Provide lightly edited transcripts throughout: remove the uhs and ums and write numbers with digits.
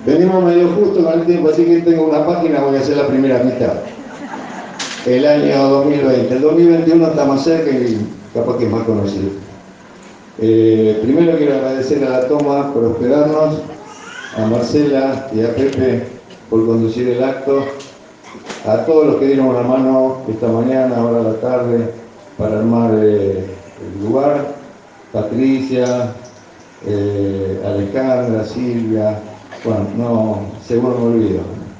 Venimos medio justo con el tiempo, así que tengo una página, voy a hacer la primera mitad. El año 2020. El 2021 está más cerca y capaz que es más conocido. Primero quiero agradecer a la Toma por hospedarnos, a Marcela y a Pepe por conducir el acto, a todos los que dieron una mano esta mañana, ahora a la tarde, para armar el lugar, Patricia, Alejandra, Silvia, bueno, no, seguro me olvido.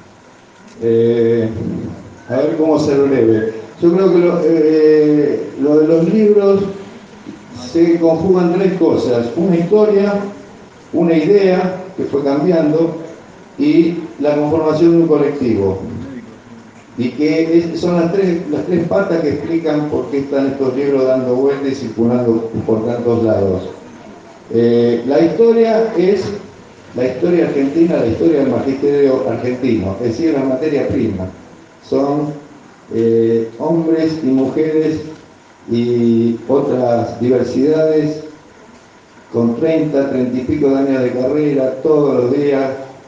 A ver cómo ser breve. Yo creo que lo de los libros se conjugan tres cosas: una historia, una idea que fue cambiando y la conformación de un colectivo. Y que son las tres patas que explican por qué están estos libros dando vueltas y circulando por tantos lados. La historia es la historia argentina, la historia del magisterio argentino, es decir, la materia prima. Son hombres y mujeres y otras diversidades con 30 y pico de años de carrera, todos los días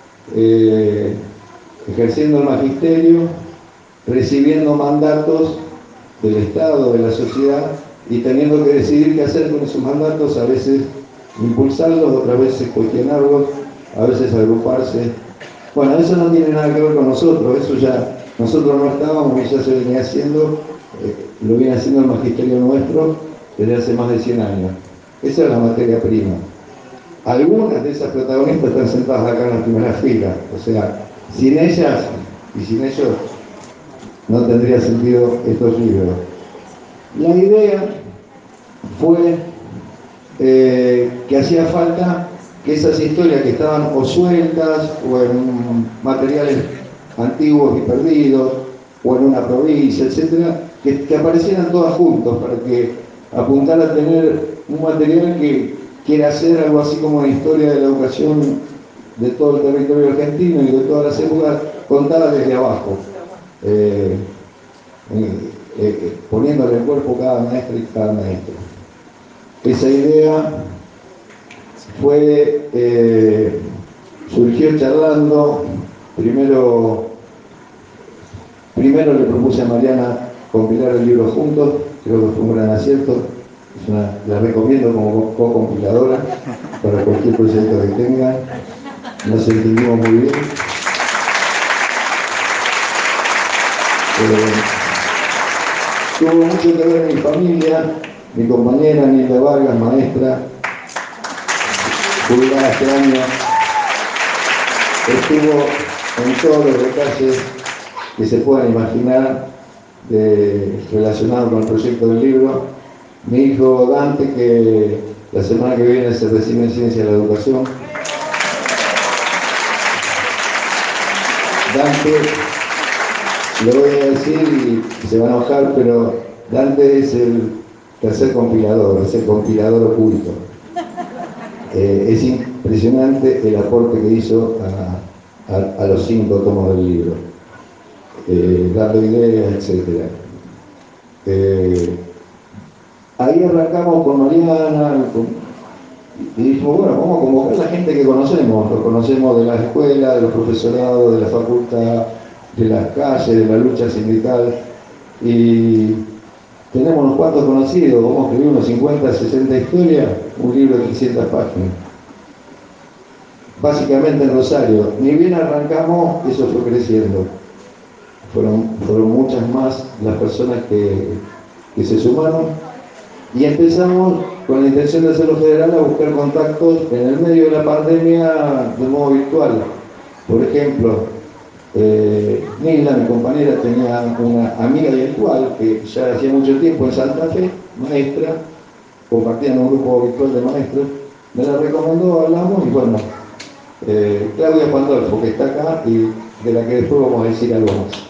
ejerciendo el magisterio, recibiendo mandatos del Estado, de la sociedad, y teniendo que decidir qué hacer con esos mandatos, a veces impulsarlos, otras veces cuestionarlos, a veces agruparse. Bueno, eso no tiene nada que ver con nosotros, eso ya nosotros no estábamos y ya se venía haciendo, lo viene haciendo el magisterio nuestro desde hace más de 100 años. Esa es la materia prima. Algunas de esas protagonistas están sentadas acá en la primera fila, o sea, sin ellas y sin ellos no tendría sentido estos libros. La idea fue que hacía falta que esas historias que estaban o sueltas o en materiales antiguos y perdidos o en una provincia, etcétera, que aparecieran todas juntos para que apuntara a tener un material que quiera hacer algo así como una historia de la educación de todo el territorio argentino y de todas las épocas contada desde abajo, poniéndole el cuerpo cada maestro y cada maestro. Esa idea surgió charlando. Primero le propuse a Mariana compilar el libro juntos, creo que fue un gran acierto. La recomiendo como co-compiladora para cualquier proyecto que tengan. Nos entendimos muy bien. Tuvo mucho que ver mi familia, mi compañera Nilda Vargas, maestra, jubilada este año, estuvo en todos los detalles que se puedan imaginar relacionados con el proyecto del libro. Mi hijo Dante, que la semana que viene se recibe en Ciencia de la Educación. Dante, lo voy a decir y se va a enojar, pero Dante es el tercer compilador, es el compilador oculto. Es impresionante el aporte que hizo a los 5 tomos del libro, dando ideas, etc. Ahí arrancamos con Mariana y dijimos, bueno, vamos a convocar a la gente que conocemos. Lo conocemos de la escuela, de los profesorados, de la facultad, de las calles, de la lucha sindical, y tenemos unos cuantos conocidos. Vamos a escribir unos 50, 60 historias, un libro de 300 páginas. Básicamente en Rosario. Ni bien arrancamos, eso fue creciendo. Fueron muchas más las personas que se sumaron, y empezamos con la intención de hacerlo federal a buscar contactos en el medio de la pandemia de modo virtual. Por ejemplo, Nilda, mi compañera, tenía una amiga virtual que ya hacía mucho tiempo en Santa Fe, maestra, compartían un grupo virtual de maestros, me la recomendó, hablamos y bueno, Claudia Pandolfo, que está acá y de la que después vamos a decir algo más.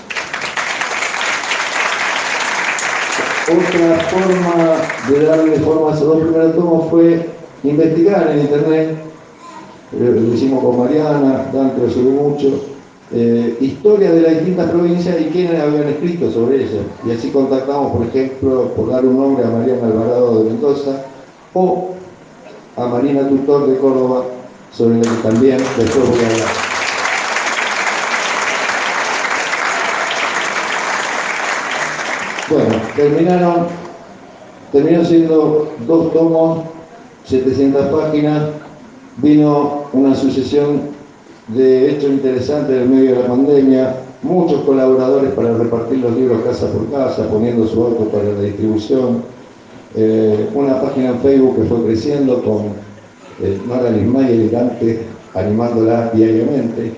Otra forma de darle forma a esos 2 primeros tomos fue investigar en internet. Lo hicimos con Mariana, Dante lo ayudó mucho. Historias de las distintas provincias y quiénes habían escrito sobre ellas. Y así contactamos, por ejemplo, por dar un nombre, a Mariana Alvarado de Mendoza o a Marina Tutor de Córdoba, sobre lo que también después voy a hablar. Bueno, terminaron siendo 2 tomos, 700 páginas. Vino una sucesión de hechos interesantes en el medio de la pandemia, muchos colaboradores para repartir los libros casa por casa, poniendo su auto para la distribución, una página en Facebook que fue creciendo con Nora Lismayer y Dante animándola diariamente,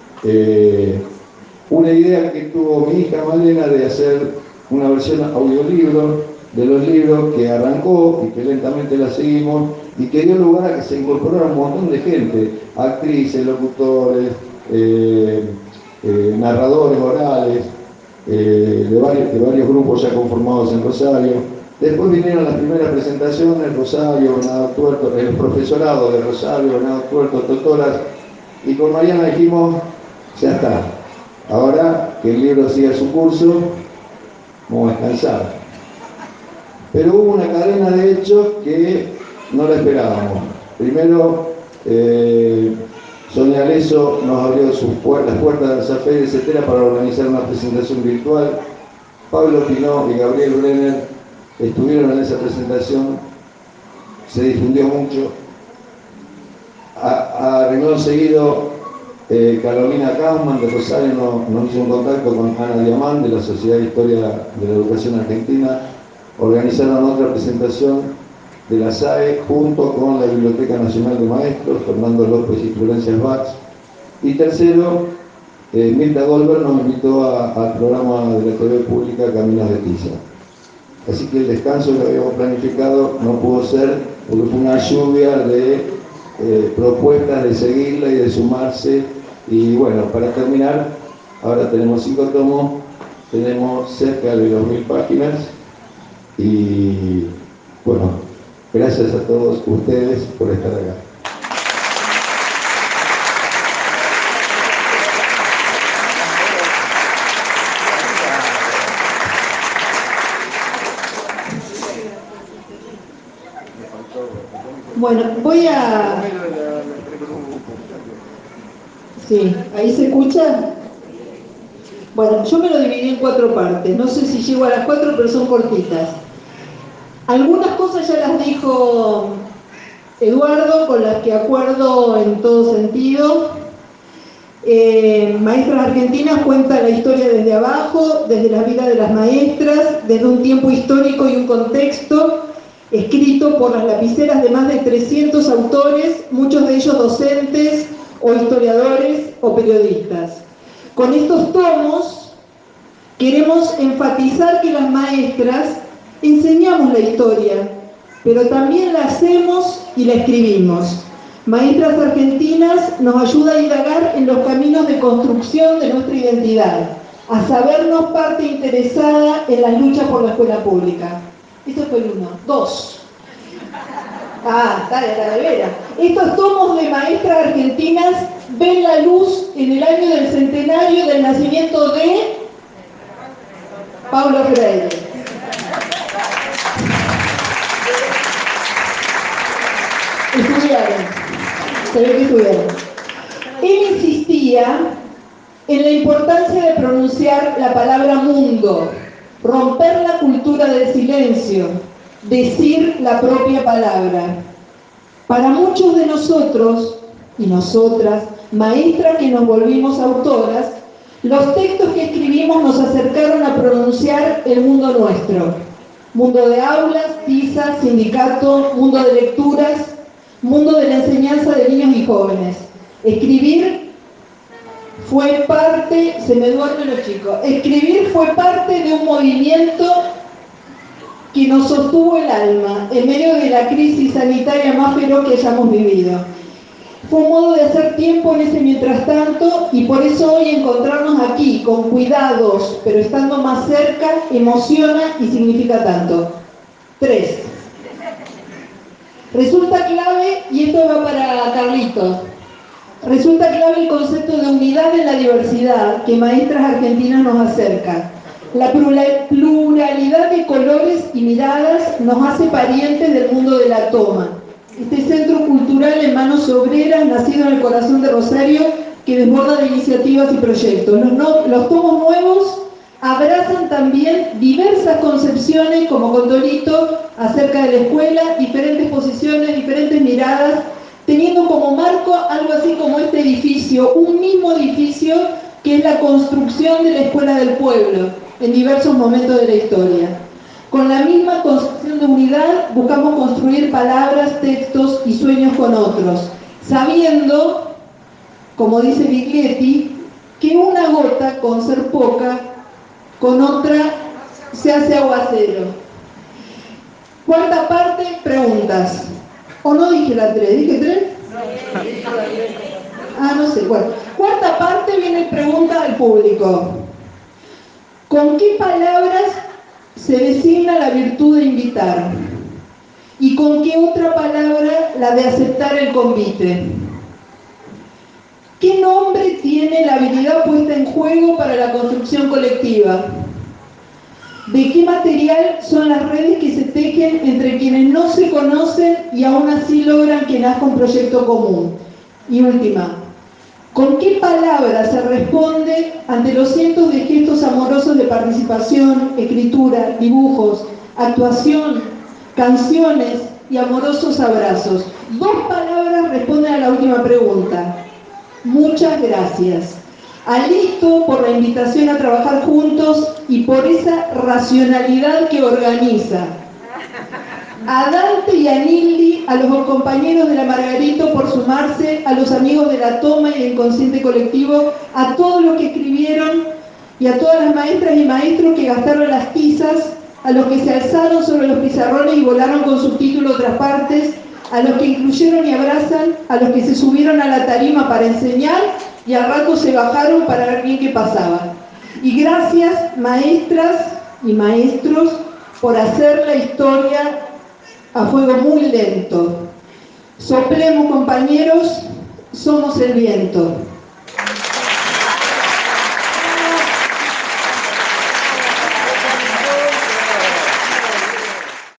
una idea que tuvo mi hija Malena de hacer una versión audiolibro de los libros, que arrancó y que lentamente la seguimos y que dio lugar a que se incorporara un montón de gente, actrices, locutores, narradores orales, de varios grupos ya conformados en Rosario. Después vinieron las primeras presentaciones, Rosario, Bernardo Tuerto, el profesorado de Rosario, Bernardo Tuerto, Totoras, y con Mariana dijimos, ya está, ahora que el libro siga su curso, vamos a descansar. Pero hubo una cadena de hechos que no la esperábamos. Primero, Sonia Leso nos abrió las puertas del Zafé, etc., para organizar una presentación virtual. Pablo Pinó y Gabriel Brenner estuvieron en esa presentación, se difundió mucho. A renglón seguido, Carolina Kaufman de Rosario nos hizo un contacto con Ana Diamant de la Sociedad de Historia de la Educación Argentina. Organizaron otra presentación de la SAE junto con la Biblioteca Nacional de Maestros, Fernando López y Florencia Bach. Y tercero, Mirta Goldberg nos invitó al programa de la TV pública Caminos de Tiza. Así que el descanso que habíamos planificado no pudo ser, porque fue una lluvia de propuestas de seguirla y de sumarse. Y bueno, para terminar, ahora tenemos 5 tomos, tenemos cerca de 2000 páginas. Y bueno, gracias a todos ustedes por estar acá. Bueno, voy a... Sí, ¿ahí se escucha? Bueno, yo me lo dividí en 4 partes. No sé si llego a las 4, pero son cortitas. Algunas cosas ya las dijo Eduardo, con las que acuerdo en todo sentido. Maestras Argentinas cuenta la historia desde abajo, desde la vida de las maestras, desde un tiempo histórico y un contexto, escrito por las lapiceras de más de 300 autores, muchos de ellos docentes o historiadores o periodistas. Con estos tomos queremos enfatizar que las maestras enseñamos la historia, pero también la hacemos y la escribimos. Maestras Argentinas nos ayuda a indagar en los caminos de construcción de nuestra identidad, a sabernos parte interesada en las luchas por la escuela pública. Eso fue el 1. 2. Dale, la de veras. Estos tomos de Maestras Argentinas ven la luz en el año del centenario del nacimiento de Paulo Freire. Estudiaron, se ve que estudiaron. Él insistía en la importancia de pronunciar la palabra mundo, romper la cultura del silencio, decir la propia palabra. Para muchos de nosotros y nosotras, maestras que nos volvimos autoras, los textos que escribimos nos acercaron a pronunciar el mundo nuestro. Mundo de aulas, tiza, sindicato, mundo de lecturas, mundo de la enseñanza de niños y jóvenes. Escribir fue parte, se me duermen los chicos, escribir fue parte de un movimiento que nos sostuvo el alma en medio de la crisis sanitaria más feroz que hayamos vivido. Fue un modo de hacer tiempo en ese mientras tanto, y por eso hoy encontrarnos aquí con cuidados, pero estando más cerca, emociona y significa tanto. 3. Resulta clave, y esto va para Carlitos, resulta clave el concepto de unidad en la diversidad que Maestras Argentinas nos acerca. La pluralidad de colores y miradas nos hace parientes del mundo de la toma. este centro cultural en manos obreras, nacido en el corazón de Rosario, que desborda de iniciativas y proyectos. Los tomos nuevos abrazan también diversas concepciones, como Condorito, acerca de la escuela, diferentes posiciones, diferentes miradas, teniendo como marco algo así como este edificio, un mismo edificio que es la construcción de la Escuela del Pueblo en diversos momentos de la historia. Con la misma construcción de unidad buscamos construir palabras, textos y sueños con otros, sabiendo, como dice Biglietti, que una gota, con ser poca, con otra se hace aguacero. Cuarta parte, preguntas. ¿O no dije la 3? ¿Dije 3? Ah, no sé. Bueno, cuarta parte viene pregunta al público. ¿Con qué palabras se designa la virtud de invitar? ¿Y con qué otra palabra la de aceptar el convite? ¿Qué nombre tiene la habilidad puesta en juego para la construcción colectiva? ¿De qué material son las redes que se tejen entre quienes no se conocen y aún así logran que nazca un proyecto común? Y última, ¿con qué palabra se responde ante los cientos de gestos amorosos de participación, escritura, dibujos, actuación, canciones y amorosos abrazos? 2 palabras responden a la última pregunta. Muchas gracias. A Listo por la invitación a trabajar juntos y por esa racionalidad que organiza. A Dante y a Nildi, a los compañeros de la Margarito por sumarse, a los amigos de La Toma y de Inconsciente Colectivo, a todos los que escribieron y a todas las maestras y maestros que gastaron las tizas, a los que se alzaron sobre los pizarrones y volaron con subtítulos a otras partes, a los que incluyeron y abrazan, a los que se subieron a la tarima para enseñar y al rato se bajaron para ver bien qué pasaba. Y gracias, maestras y maestros, por hacer la historia a fuego muy lento. Soplemos, compañeros, somos el viento.